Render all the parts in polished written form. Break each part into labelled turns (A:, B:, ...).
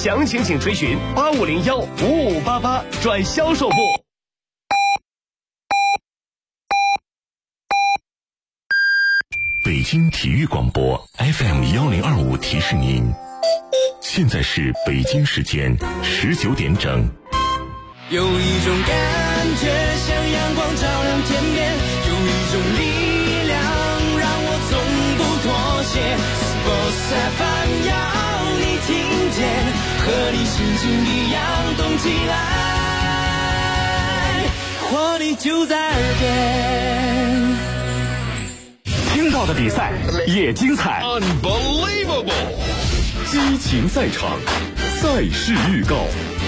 A: 详情请垂询8501-5588转销售部。
B: 北京体育广播 FM1025提示您，现在是北京时间19点整。
C: 有一种感觉像阳光照亮天边，有一种力量让我从不妥协。Sports FM 要你听见，和你心情一样动起来，活力就在耳边。
A: 听到的比赛也精彩
D: Unbelievable，
A: 激情赛场，赛事预告。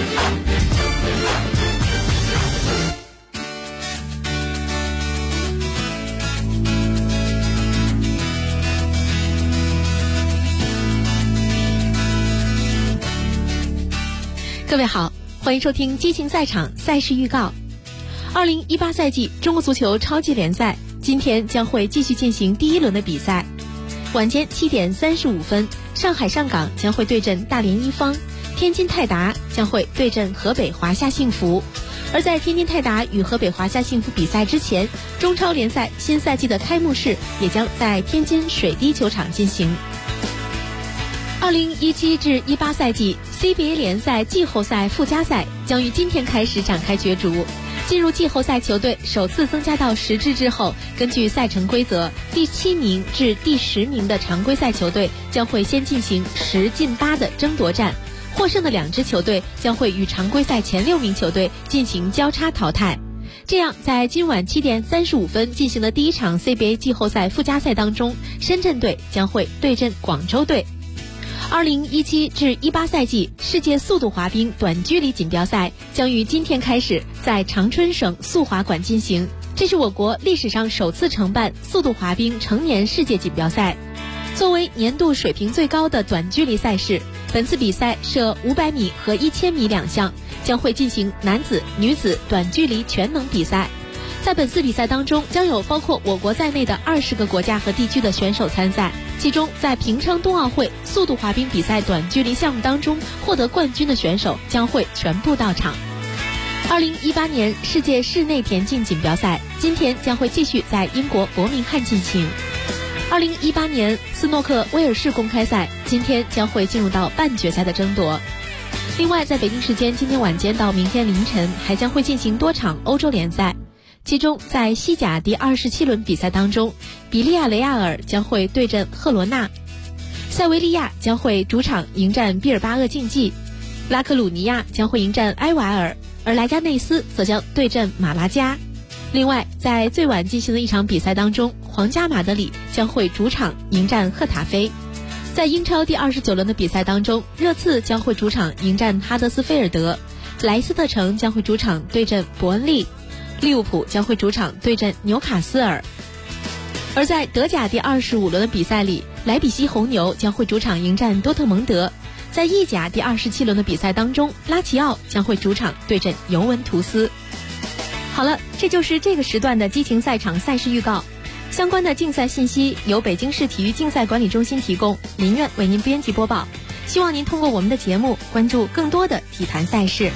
E: 各位好，欢迎收听激情赛场赛事预告。2018赛季中国足球超级联赛今天将会继续进行第一轮的比赛。晚间7点35分，上海上港将会对阵大连一方，天津泰达将会对阵河北华夏幸福。而在天津泰达与河北华夏幸福比赛之前，中超联赛新赛季的开幕式也将在天津水滴球场进行。2017至18赛季 CBA 联赛季后赛附加赛将于今天开始展开角逐。进入季后赛球队首次增加到10支之后，根据赛程规则，第7名至第10名的常规赛球队将会先进行10进8的争夺战，获胜的2支球队将会与常规赛前6名球队进行交叉淘汰。这样，在今晚7点35分进行的第一场 CBA 季后赛附加赛当中，深圳队将会对阵广州队。2017至18赛季世界速度滑冰短距离锦标赛将于今天开始在长春省速滑馆进行，这是我国历史上首次承办速度滑冰成年世界锦标赛。作为年度水平最高的短距离赛事，本次比赛设500米和1000米2项，将会进行男子、女子短距离全能比赛。在本次比赛当中，将有包括我国在内的20个国家和地区的选手参赛，其中在平昌冬奥会速度滑冰比赛短距离项目当中获得冠军的选手将会全部到场。2018年世界室内田径锦标赛今天将会继续在英国伯明翰进行。2018年斯诺克威尔士公开赛今天将会进入到半决赛的争夺。另外，在北京时间今天晚间到明天凌晨还将会进行多场欧洲联赛，其中在西甲第27轮比赛当中，比利亚雷亚尔将会对阵赫罗纳，塞维利亚将会主场迎战毕尔巴鄂竞技，拉克鲁尼亚将会迎战埃瓦尔，而莱加内斯则将对阵马拉加。另外，在最晚进行的一场比赛当中，皇家马德里将会主场迎战赫塔菲。在英超第29轮的比赛当中，热刺将会主场迎战哈德斯菲尔德，莱斯特城将会主场对阵伯恩利，利物浦将会主场对阵纽卡斯尔。而在德甲第25轮的比赛里，莱比锡红牛将会主场迎战多特蒙德。在意甲第27轮的比赛当中，拉齐奥将会主场对阵尤文图斯。好了，这就是这个时段的激情赛场赛事预告。相关的竞赛信息由北京市体育竞赛管理中心提供，林苑为您编辑播报。希望您通过我们的节目关注更多的体坛赛事。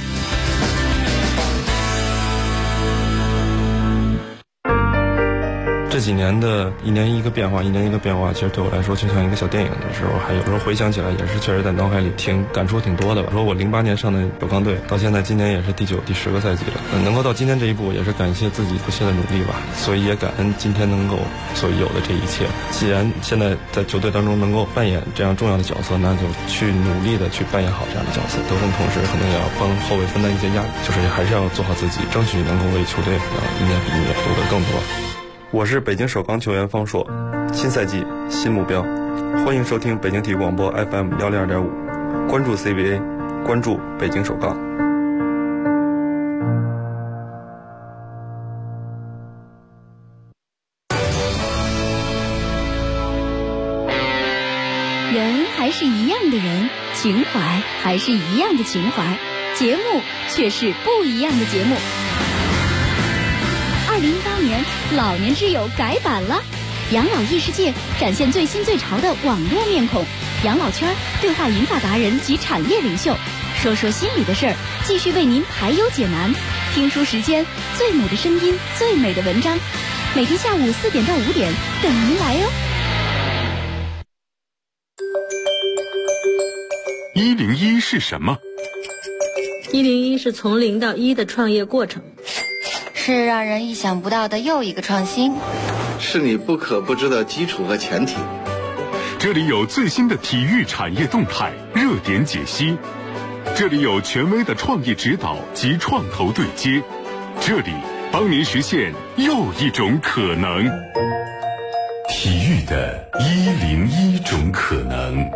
F: 这几年的一年一个变化，其实对我来说就像一个小电影的时候，还有时候回想起来也是确实在脑海里感触挺多的吧。说我08年上的首钢队，到现在今年也是第9、第10个赛季了，能够到今天这一步，也是感谢自己不懈的努力吧。所以也感恩今天能够所有的这一切。既然现在在球队当中能够扮演这样重要的角色，那就去努力的去扮演好这样的角色。得分同时可能也要帮后卫分担一些压力，就是还是要做好自己，争取能够为球队一年比一年夺得更多。我是北京首钢球员方硕，新赛季新目标，欢迎收听北京体育广播 FM102.5，关注 CBA， 关注北京首钢。
G: 人还是一样的人，情怀还是一样的情怀，节目却是不一样的节目。2018年老年之友改版了，养老异世界展现最新最潮的网络面孔， 养老圈对话银发达人及产业领袖，说说心里的事儿，继续为您排忧解难。听书时间，最美的声音，最美的文章，每天下午4点到5点等您来哟。
A: 101是什么
D: ？101是从0到1的创业过程，
H: 是让人意想不到的又一个创新，
I: 是你不可不知的基础和前提。
A: 这里有最新的体育产业动态、热点解析，这里有权威的创业指导及创投对接，这里帮您实现又一种可能。
B: 体育的101种可能。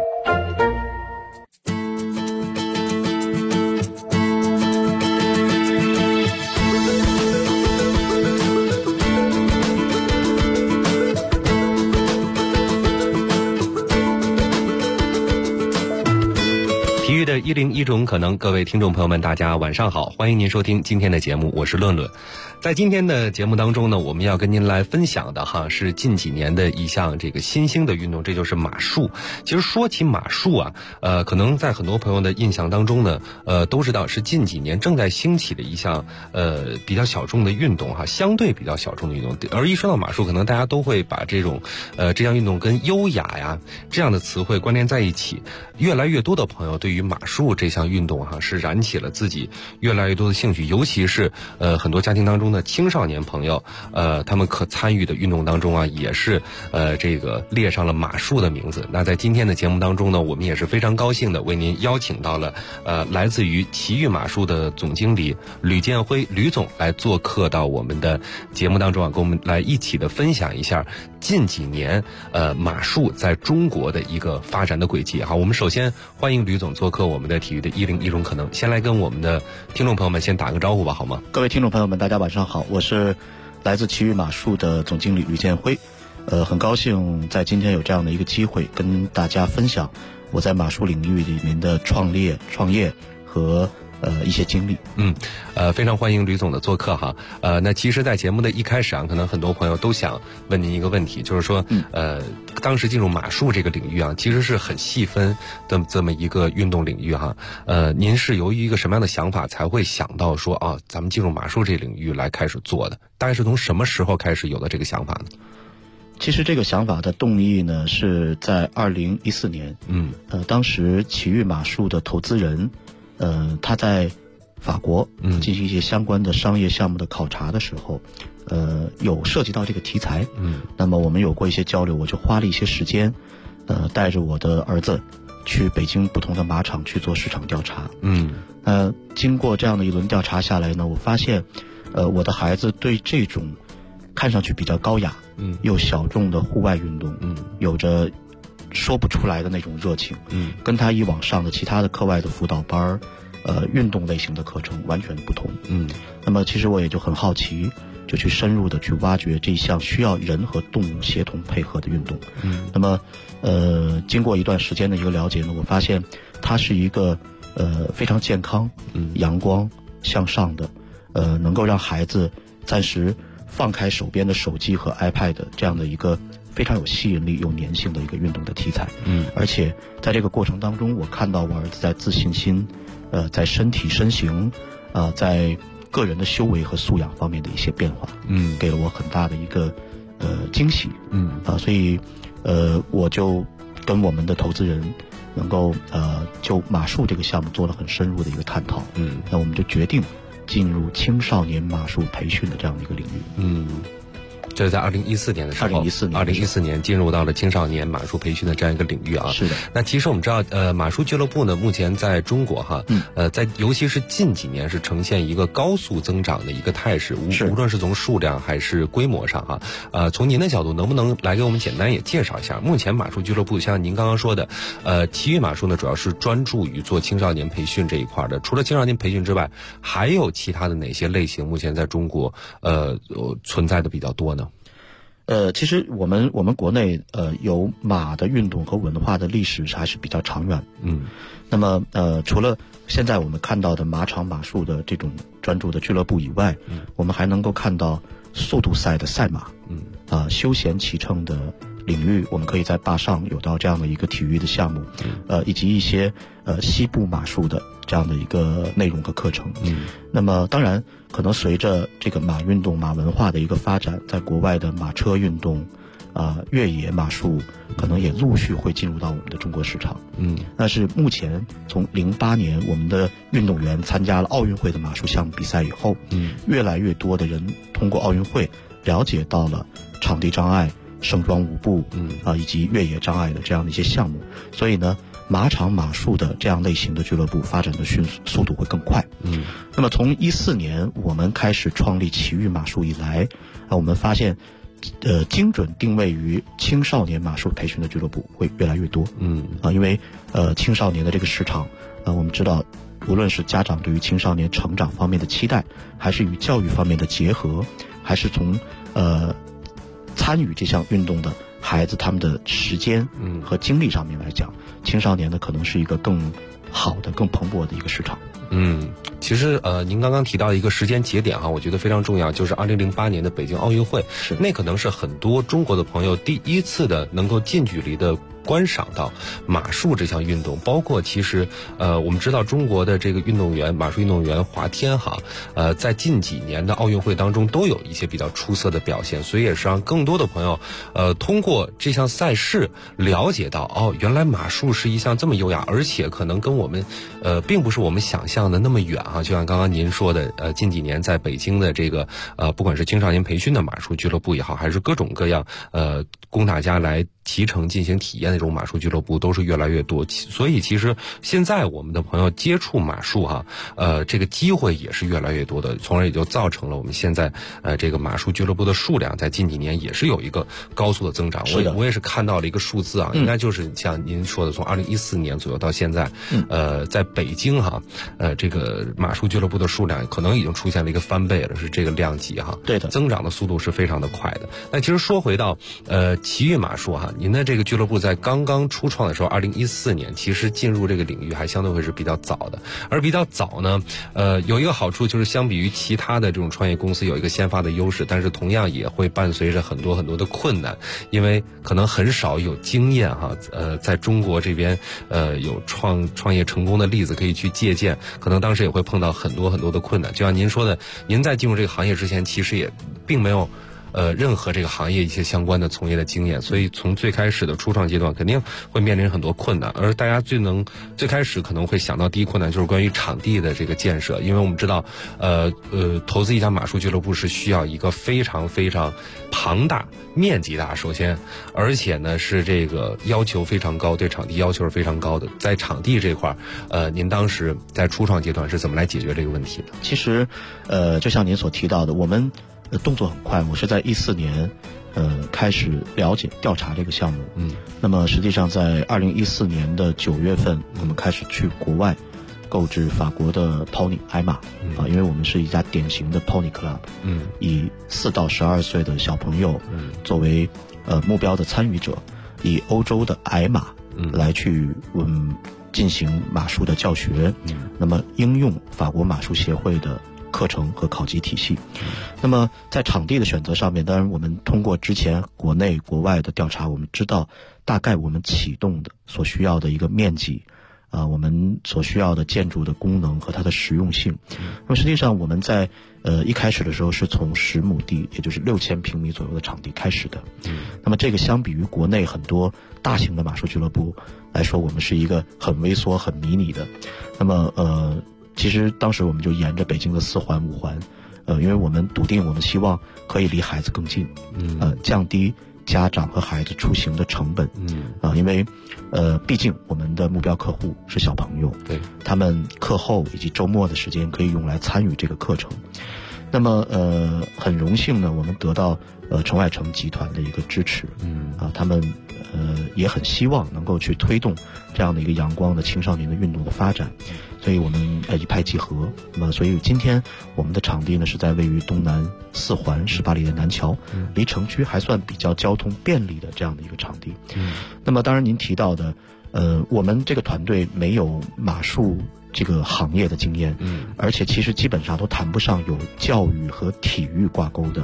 J: 体育的101种可能，各位听众朋友们，大家晚上好，欢迎您收听今天的节目，我是论论。在今天的节目当中呢，我们要跟您来分享的是近几年的一项这个新兴的运动，这就是马术。其实说起马术啊，可能在很多朋友的印象当中呢，都知道是近几年正在兴起的一项比较小众的运动相对比较小众的运动。而一说到马术，可能大家都会把这项运动跟优雅呀这样的词汇关联在一起。越来越多的朋友对于马术这项运动是燃起了自己越来越多的兴趣，尤其是很多家庭当中的青少年朋友，他们可参与的运动当中也是这个列上了马术的名字。那在今天的节目当中呢，我们也是非常高兴的为您邀请到了来自于奇遇马术的总经理吕建辉吕总来做客到我们的节目当中跟我们来一起的分享一下近几年马术在中国的一个发展的轨迹。好，我们首先欢迎吕总做客我们的体育的101种可能，先来跟我们的听众朋友们先打个招呼吧，好吗？
K: 各位听众朋友们，大家晚上好，我是来自奇遇马术的总经理吕建辉，很高兴在今天有这样的一个机会跟大家分享我在马术领域里面的创业和一些经历。
J: 非常欢迎吕总的做客哈。那其实在节目的一开始可能很多朋友都想问您一个问题，就是说当时进入马术这个领域其实是很细分的这么一个运动领域您是由于一个什么样的想法才会想到说咱们进入马术这个领域来开始做的？大概是从什么时候开始有的这个想法呢？
K: 其实这个想法的动意呢是在2014年，当时奇遇马术的投资人他在法国进行一些相关的商业项目的考察的时候，有涉及到这个题材，那么我们有过一些交流，我就花了一些时间，带着我的儿子去北京不同的马场去做市场调查。经过这样的一轮调查下来呢，我发现，我的孩子对这种看上去比较高雅，又小众的户外运动，有着说不出来的那种热情，跟他以往上的其他的课外的辅导班运动类型的课程完全不同。那么其实我也就很好奇，就去深入的去挖掘这一项需要人和动物协同配合的运动。那么经过一段时间的一个了解呢，我发现它是一个非常健康、阳光向上的，能够让孩子暂时放开手边的手机和 iPad 这样的一个非常有吸引力、有粘性的一个运动的题材。而且在这个过程当中，我看到我儿子在自信心，在身体身形，在个人的修为和素养方面的一些变化，给了我很大的一个惊喜。所以我就跟我们的投资人能够就马术这个项目做了很深入的一个探讨。那我们就决定进入青少年马术培训的这样的一个领域。
J: 这是在2014年的时候，2014年进入到了青少年马术培训的这样一个领域啊。
K: 是的。
J: 那其实我们知道，马术俱乐部呢，目前在中国在尤其是近几年是呈现一个高速增长的一个态势，无论是从数量还是规模上从您的角度，能不能来给我们简单也介绍一下，目前马术俱乐部像您刚刚说的，奇遇马术呢主要是专注于做青少年培训这一块的，除了青少年培训之外，还有其他的哪些类型目前在中国存在的比较多呢？
K: 其实我们国内有马的运动和文化的历史还是比较长远。那么除了现在我们看到的马场马术的这种专注的俱乐部以外，我们还能够看到速度赛的赛马，休闲骑乘的领域，我们可以在坝上有到这样的一个体育的项目，以及一些西部马术的这样的一个内容和课程。那么当然可能随着这个马运动、马文化的一个发展，在国外的马车运动越野马术可能也陆续会进入到我们的中国市场。但是目前从08年我们的运动员参加了奥运会的马术项目比赛以后，越来越多的人通过奥运会了解到了场地障碍、盛装舞步以及越野障碍的这样的一些项目，所以呢马场马术的这样类型的俱乐部发展的速度会更快。那么从14年我们开始创立奇遇马术以来，我们发现精准定位于青少年马术培训的俱乐部会越来越多。因为青少年的这个市场，我们知道无论是家长对于青少年成长方面的期待，还是与教育方面的结合，还是从参与这项运动的孩子他们的时间和精力上面来讲，青少年呢可能是一个更好的、更蓬勃的一个市场。
J: 其实您刚刚提到一个时间节点我觉得非常重要，就是2008年的北京奥运会，那可能是很多中国的朋友第一次的能够近距离的观赏到马术这项运动。包括其实我们知道中国的这个运动员，马术运动员华天在近几年的奥运会当中都有一些比较出色的表现，所以也是让更多的朋友通过这项赛事了解到原来马术是一项这么优雅，而且可能跟我们并不是我们想象的那么远就像刚刚您说的近几年在北京的这个不管是青少年培训的马术俱乐部也好，还是各种各样供大家来骑乘进行体验的这种马术俱乐部都是越来越多。所以其实现在我们的朋友接触马术这个机会也是越来越多的，从而也就造成了我们现在这个马术俱乐部的数量在近几年也是有一个高速的增长。我也是看到了一个数字应该就是像您说的，从2014年左右到现在在北京这个马术俱乐部的数量可能已经出现了一个翻倍了，是这个量级
K: 对的，
J: 增长的速度是非常的快的。那其实说回到奇遇马术您的这个俱乐部在刚刚初创的时候2014年其实进入这个领域还相对会是比较早的。而比较早呢有一个好处就是相比于其他的这种创业公司有一个先发的优势，但是同样也会伴随着很多很多的困难，因为可能很少有经验在中国这边有创业成功的例子可以去借鉴，可能当时也会碰到很多很多的困难。就像您说的，您在进入这个行业之前其实也并没有任何这个行业一些相关的从业的经验，所以从最开始的初创阶段肯定会面临很多困难。而大家最开始可能会想到第一困难就是关于场地的这个建设，因为我们知道投资一家马术俱乐部是需要一个非常非常庞大、面积大，首先，而且呢是这个要求非常高，对场地要求是非常高的。在场地这块您当时在初创阶段是怎么来解决这个问题的？
K: 其实就像您所提到的，我们动作很快，我是在14年开始了解调查这个项目。那么实际上在2014年的9月份我们开始去国外购置法国的 Pony 矮马因为我们是一家典型的 Pony Club，以4到12岁的小朋友作为目标的参与者，以欧洲的矮马来去进行马术的教学，那么应用法国马术协会的课程和考级体系。那么在场地的选择上面，当然我们通过之前国内国外的调查，我们知道大概我们启动的所需要的一个面积我们所需要的建筑的功能和它的实用性。那么实际上我们在一开始的时候是从10亩地，也就是6000平米左右的场地开始的。那么这个相比于国内很多大型的马术俱乐部来说，我们是一个很微缩很迷你的。那么其实当时我们就沿着北京的4环5环因为我们笃定我们希望可以离孩子更近，降低家长和孩子出行的成本。因为毕竟我们的目标客户是小朋友，
J: 对，
K: 他们课后以及周末的时间可以用来参与这个课程。那么很荣幸呢，我们得到程外成集团的一个支持，他们也很希望能够去推动这样的一个阳光的青少年的运动的发展，所以我们一拍即合。那么所以今天我们的场地呢是在位于东南4环18里的南桥，离城区还算比较交通便利的这样的一个场地。那么当然您提到的我们这个团队没有马术这个行业的经验，而且其实基本上都谈不上有教育和体育挂钩的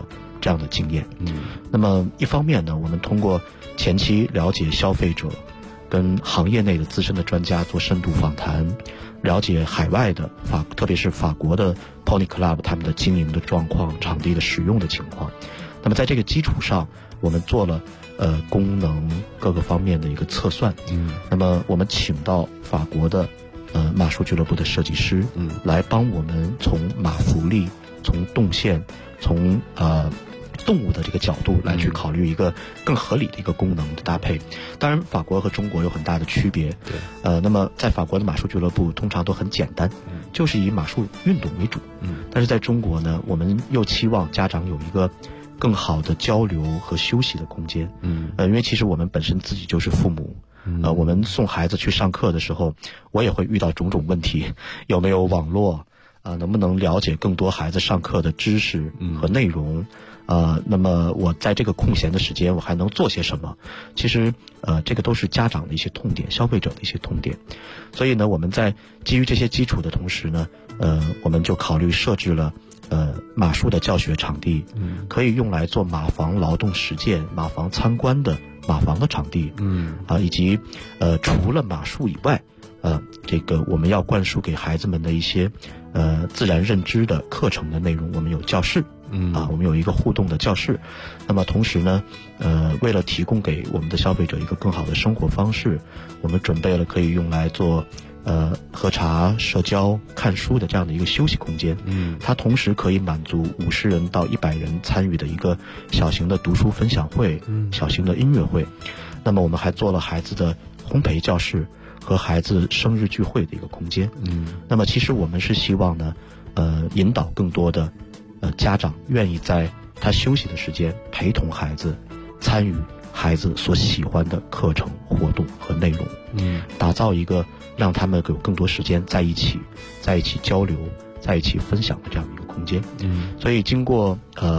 K: 这样的经验。那么一方面呢，我们通过前期了解消费者，跟行业内的资深的专家做深度访谈，了解海外的特别是法国的 Pony Club 他们的经营的状况、场地的使用的情况。那么在这个基础上，我们做了功能各个方面的一个测算。那么我们请到法国的马术俱乐部的设计师，来帮我们从马福利、从动线、从动物的这个角度来去考虑一个更合理的一个功能的搭配。当然法国和中国有很大的区别。那么在法国的马术俱乐部通常都很简单，就是以马术运动为主。但是在中国呢，我们又期望家长有一个更好的交流和休息的空间。因为其实我们本身自己就是父母。我们送孩子去上课的时候，我也会遇到种种问题，有没有网络能不能了解更多孩子上课的知识和内容，那么我在这个空闲的时间我还能做些什么？其实这个都是家长的一些痛点，消费者的一些痛点。所以呢，我们在基于这些基础的同时呢，我们就考虑设置了马术的教学场地，可以用来做马房劳动实践、马房参观的马房的场地，以及除了马术以外，这个我们要灌输给孩子们的一些自然认知的课程的内容，我们有教室，我们有一个互动的教室。那么同时呢，为了提供给我们的消费者一个更好的生活方式，我们准备了可以用来做喝茶、社交、看书的这样的一个休息空间。它同时可以满足50人到100人参与的一个小型的读书分享会，小型的音乐会。那么我们还做了孩子的烘焙教室和孩子生日聚会的一个空间。那么其实我们是希望呢，引导更多的家长愿意在他休息的时间陪同孩子，参与孩子所喜欢的课程活动和内容，打造一个让他们有更多时间在一起交流、在一起分享的这样一个空间。所以经过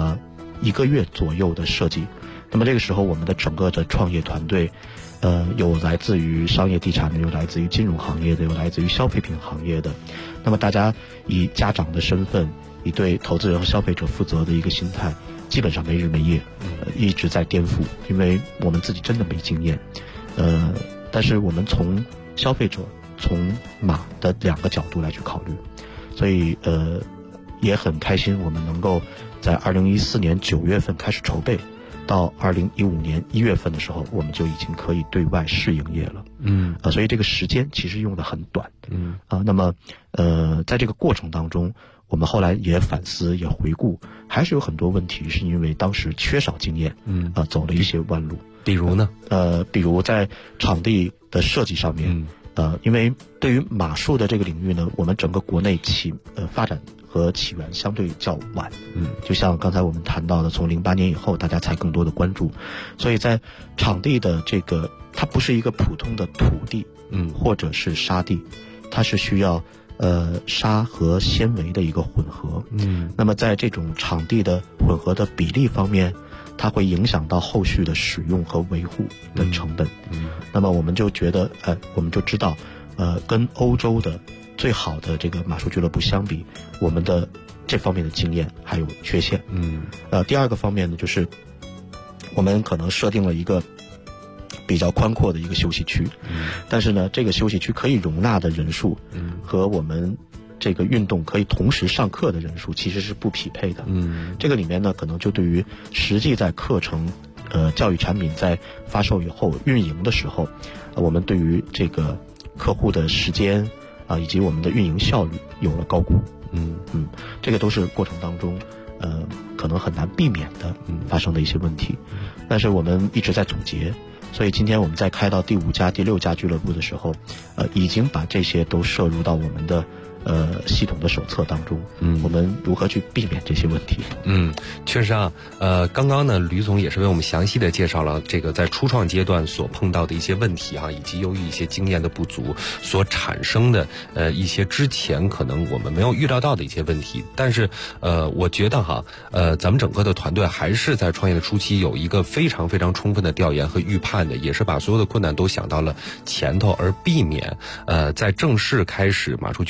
K: 1个月左右的设计，那么这个时候我们的整个的创业团队，有来自于商业地产的，有来自于金融行业的，有来自于消费品行业的。那么大家以家长的身份，以对投资人和消费者负责的一个心态，基本上没日没夜，一直在颠覆，因为我们自己真的没经验。但是我们从消费者、从马的2个角度来去考虑，所以也很开心，我们能够在2014年9月份开始筹备，到2015年1月份的时候，我们就已经可以对外试营业了。所以这个时间其实用得很短。那么在这个过程当中，我们后来也反思，也回顾，还是有很多问题是因为当时缺少经验，走了一些弯路。
J: 比如呢？
K: 比如在场地的设计上面，因为对于马术的这个领域呢，我们整个国内发展和起源相对较晚。就像刚才我们谈到的，从08年以后，大家才更多的关注，所以在场地的这个，它不是一个普通的土地，或者是沙地，它是需要沙和纤维的一个混合。那么在这种场地的混合的比例方面，它会影响到后续的使用和维护的成本。那么我们就觉得，我们就知道，跟欧洲的最好的这个马术俱乐部相比，我们的这方面的经验还有缺陷。第二个方面呢，就是我们可能设定了一个比较宽阔的一个休息区，但是呢，这个休息区可以容纳的人数，和我们这个运动可以同时上课的人数其实是不匹配的。这个里面呢，可能就对于实际在课程教育产品在发售以后运营的时候，我们对于这个客户的时间以及我们的运营效率有了高估。这个都是过程当中可能很难避免的发生的一些问题。但是我们一直在总结，所以今天我们在开到第5家、第6家俱乐部的时候，已经把这些都摄入到我们的系统的手册当中。我们如何去避免这些问题？
J: 确实啊，刚刚呢，吕总也是为我们详细的介绍了这个在初创阶段所碰到的一些问题以及由于一些经验的不足所产生的一些之前可能我们没有预料到的一些问题。但是我觉得咱们整个的团队还是在创业的初期有一个非常非常充分的调研和预判的，也是把所有的困难都想到了前头，而避免在正式开始马术俱乐部的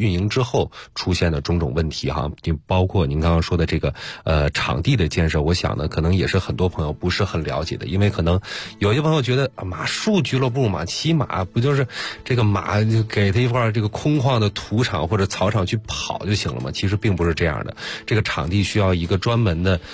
J: 运营之后出现的种种问题哈，就包括您刚刚说的这个场地的建设，我想呢可能也是很多朋友不是很了解的，因为可能有些朋友觉得马术俱乐部嘛，骑马不就是这个马就给他一块这个空旷的土场或者草场去跑就行了吗？其实并不是这样的，这个场地需要一个专门的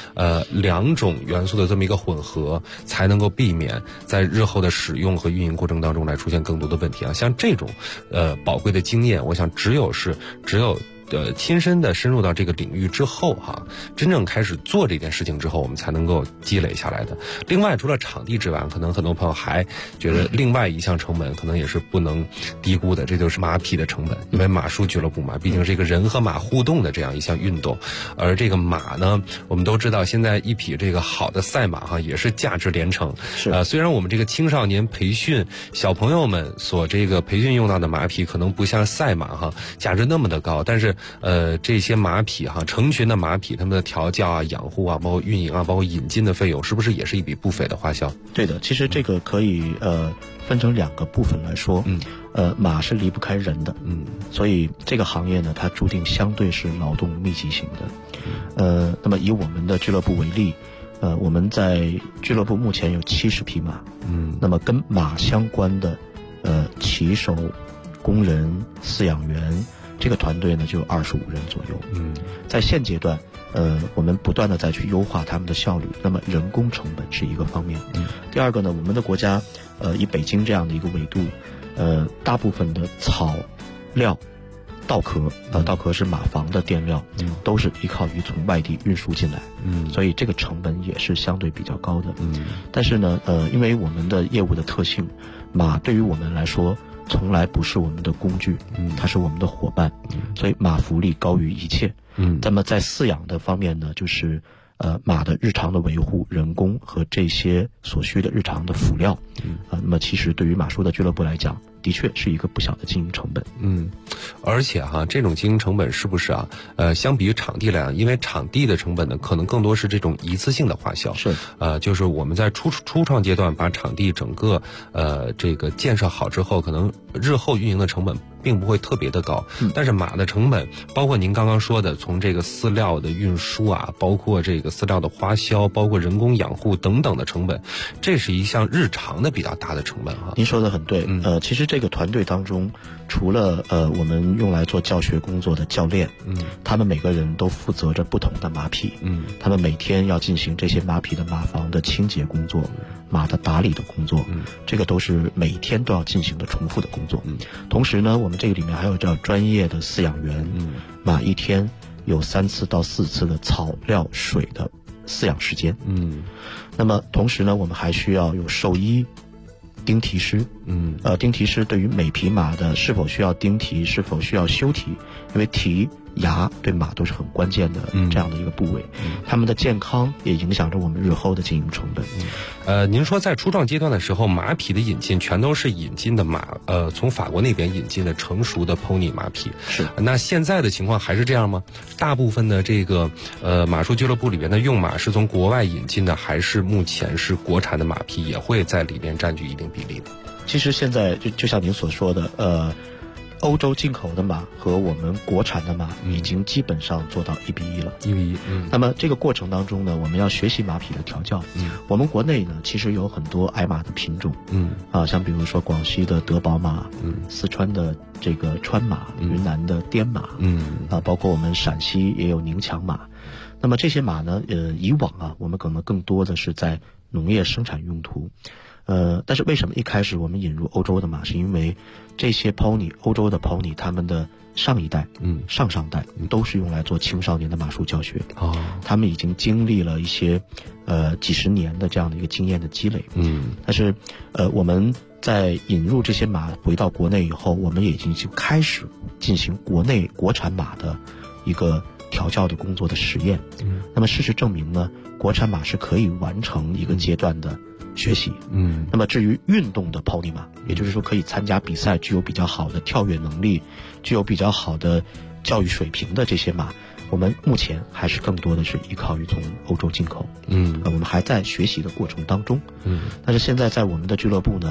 J: 2种元素的这么一个混合，才能够避免在日后的使用和运营过程当中来出现更多的问题啊。像这种宝贵的经验，我想只有亲身的深入到这个领域之后哈，真正开始做这件事情之后，我们才能够积累下来的。另外，除了场地之外，可能很多朋友还觉得另外一项成本可能也是不能低估的，这就是马匹的成本。因为马术俱乐部嘛，毕竟是一个人和马互动的这样一项运动，而这个马呢，我们都知道现在一匹这个好的赛马哈，也是价值连城。虽然我们这个青少年培训小朋友们所这个培训用到的马匹可能不像赛马哈价值那么的高，但是这些马匹哈，成群的马匹，他们的调教啊、养护啊，包括运营啊，包括引进的费用，是不是也是一笔不菲的花销？
K: 对的，其实这个可以分成2个部分来说。马是离不开人的，所以这个行业呢，它注定相对是劳动密集型的。那么以我们的俱乐部为例，我们在俱乐部目前有70匹马，那么跟马相关的骑手、工人、饲养员。这个团队呢就有25人左右。在现阶段，我们不断的再去优化他们的效率。那么人工成本是一个方面。第二个呢，我们的国家，以北京这样的一个纬度，大部分的草料、稻壳，稻壳是马房的垫料，都是依靠于从外地运输进来。所以这个成本也是相对比较高的。但是呢，因为我们的业务的特性，马对于我们来说，从来不是我们的工具，它是我们的伙伴，所以马福利高于一切。那么在饲养的方面呢，就是马的日常的维护、人工和这些所需的日常的辅料，那么其实对于马术的俱乐部来讲，的确是一个不小的经营成本。
J: 而且哈，这种经营成本是不是啊？相比于场地来讲，因为场地的成本呢，可能更多是这种一次性的花销。
K: 是，
J: 就是我们在初创阶段把场地整个这个建设好之后，可能日后运营的成本并不会特别的高。但是马的成本，包括您刚刚说的，从这个饲料的运输啊，包括这个饲料的花销，包括人工养护等等的成本，这是一项日常的比较大的成本哈。
K: 您说的很对。其实这个团队当中，除了我们用来做教学工作的教练，他们每个人都负责着不同的马匹，他们每天要进行这些马匹的马房的清洁工作，马的打理的工作，这个都是每天都要进行的重复的工作。同时呢，我们这个里面还有叫专业的饲养员，马一天有3次到4次的草料水的饲养时间。那么同时呢，我们还需要有兽医、钉蹄师。钉蹄师对于每匹马的是否需要钉蹄，是否需要修蹄，因为蹄、牙对马都是很关键的这样的一个部位，他们的健康也影响着我们日后的经营成本。
J: 您说在初创阶段的时候，马匹的引进全都是引进的马，从法国那边引进的成熟的 pony 马匹。
K: 是。
J: 那现在的情况还是这样吗？大部分的这个马术俱乐部里边的用马是从国外引进的，还是目前是国产的马匹也会在里面占据一定比例的？
K: 其实现在就像您所说的，欧洲进口的马和我们国产的马已经基本上做到1比1了。
J: 1比1。
K: 那么这个过程当中呢，我们要学习马匹的调教。我们国内呢，其实有很多爱马的品种。像比如说广西的德宝马，四川的这个川马，云南的滇马，包括我们陕西也有宁强马。那么这些马呢，以往啊，我们可能更多的是在农业生产用途。但是为什么一开始我们引入欧洲的马，是因为这些 pony 欧洲的 pony 他们的上一代、上上代都是用来做青少年的马术教学。他们已经经历了一些几十年的这样的一个经验的积累。但是我们在引入这些马回到国内以后，我们也已经就开始进行国内国产马的一个调教的工作的实验。那么事实证明呢，国产马是可以完成一个阶段的学习。那么至于运动的 pony 马，也就是说可以参加比赛，具有比较好的跳跃能力，具有比较好的教育水平的这些马，我们目前还是更多的是依靠于从欧洲进口。我们还在学习的过程当中。但是现在在我们的俱乐部呢，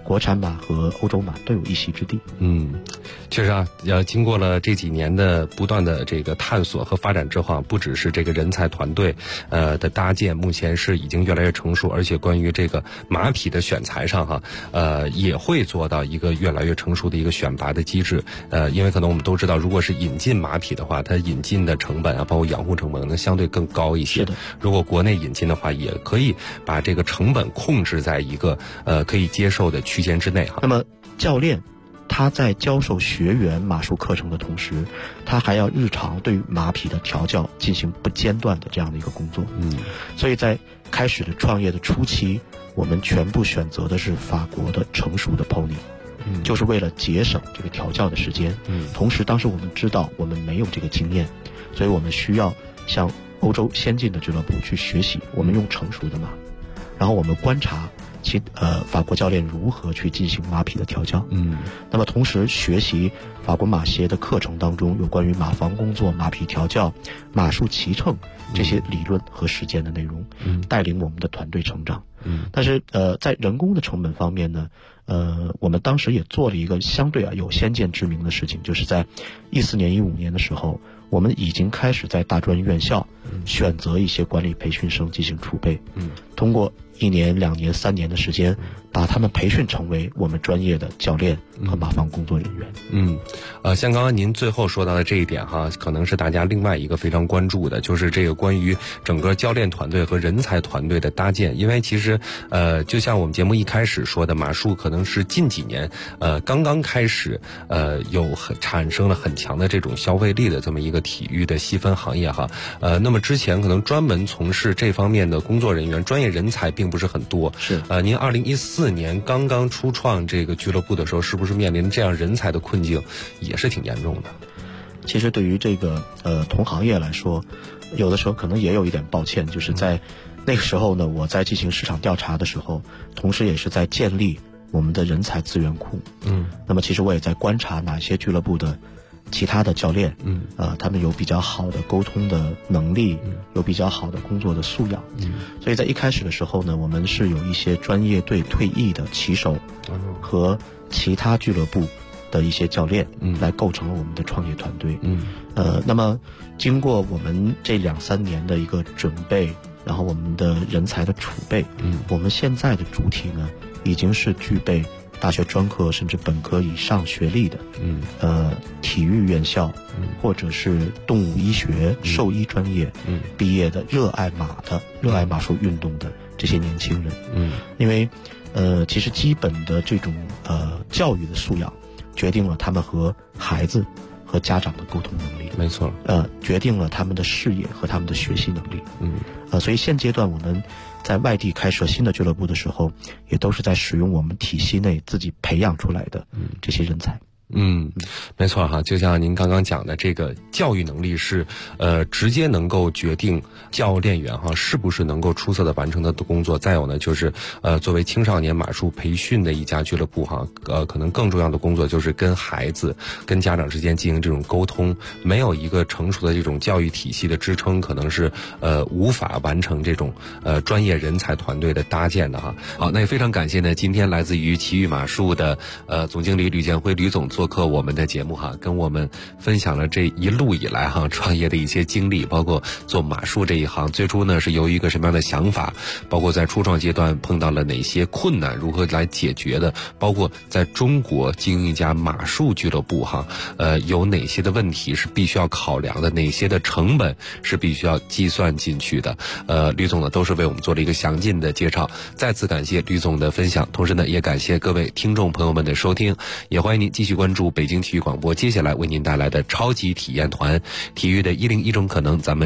K: 国产马和欧洲马都有一席之地。
J: 确实啊，经过了这几年的不断的这个探索和发展之后，不只是这个人才团队的搭建，目前是已经越来越成熟，而且关于这个马匹的选材上也会做到一个越来越成熟的一个选拔的机制。因为可能我们都知道，如果是引进马匹的话，它引进的成本包括养护成本呢相对更高一些。
K: 是的，
J: 如果国内引进的话，也可以把这个成本控制在一个可以接受的区间之内
K: 那么教练他在教授学员马术课程的同时，他还要日常对马匹的调教进行不间断的这样的一个工作。所以在开始的创业的初期，我们全部选择的是法国的成熟的 pony，就是为了节省这个调教的时间。同时当时我们知道我们没有这个经验，所以我们需要向欧洲先进的俱乐部去学习，我们用成熟的马，然后我们观察法国教练如何去进行马匹的调教。那么同时学习法国马协的课程当中有关于马房工作、马匹调教、马术骑乘这些理论和实践的内容，带领我们的团队成长。但是在人工的成本方面呢，我们当时也做了一个相对有先见之明的事情，就是在14年、15年的时候，我们已经开始在大专院校选择一些管理培训生进行储备，通过1年、2年、3年的时间，把他们培训成为我们专业的教练和马房工作人员。
J: 像刚刚您最后说到的这一点可能是大家另外一个非常关注的，就是这个关于整个教练团队和人才团队的搭建。因为其实就像我们节目一开始说的，马术可能是近几年刚刚开始产生了很强的这种消费力的这么一个体育的细分行业那么之前可能专门从事这方面的工作人员、专业人才并不是很多。
K: 是
J: 您2014年刚刚初创这个俱乐部的时候，是不是面临这样人才的困境也是挺严重的？
K: 其实对于这个同行业来说，有的时候可能也有一点抱歉，就是在那个时候呢，我在进行市场调查的时候，同时也是在建立我们的人才资源库。那么其实我也在观察哪些俱乐部的其他的教练，他们有比较好的沟通的能力，有比较好的工作的素养。所以在一开始的时候呢，我们是有一些专业队退役的骑手和其他俱乐部的一些教练来构成了我们的创业团队。那么经过我们这2-3年的一个准备，然后我们的人才的储备，我们现在的主体呢已经是具备大学专科甚至本科以上学历的体育院校或者是动物医学兽医专业毕业的热爱马术运动的这些年轻人。因为其实基本的这种教育的素养决定了他们和孩子和家长的沟通能力。
J: 没错。
K: 决定了他们的视野和他们的学习能力。所以现阶段我们在外地开设新的俱乐部的时候，也都是在使用我们体系内自己培养出来的这些人才。
J: 没错就像您刚刚讲的，这个教育能力是直接能够决定教练员是不是能够出色的完成他的工作。再有呢，就是作为青少年马术培训的一家俱乐部可能更重要的工作就是跟孩子、跟家长之间进行这种沟通。没有一个成熟的这种教育体系的支撑，可能是无法完成这种专业人才团队的搭建的好，那也非常感谢呢，今天来自于奇遇马术的总经理吕建辉吕总做客我们的节目跟我们分享了这一路以来创业的一些经历，包括做马术这一行最初呢是由于一个什么样的想法，包括在初创阶段碰到了哪些困难，如何来解决的，包括在中国经营一家马术俱乐部有哪些的问题是必须要考量的，哪些的成本是必须要计算进去的。吕总呢都是为我们做了一个详尽的介绍，再次感谢吕总的分享，同时呢也感谢各位听众朋友们的收听，也欢迎您继续关注北京体育广播接下来为您带来的超级体验团体育的101种可能，咱们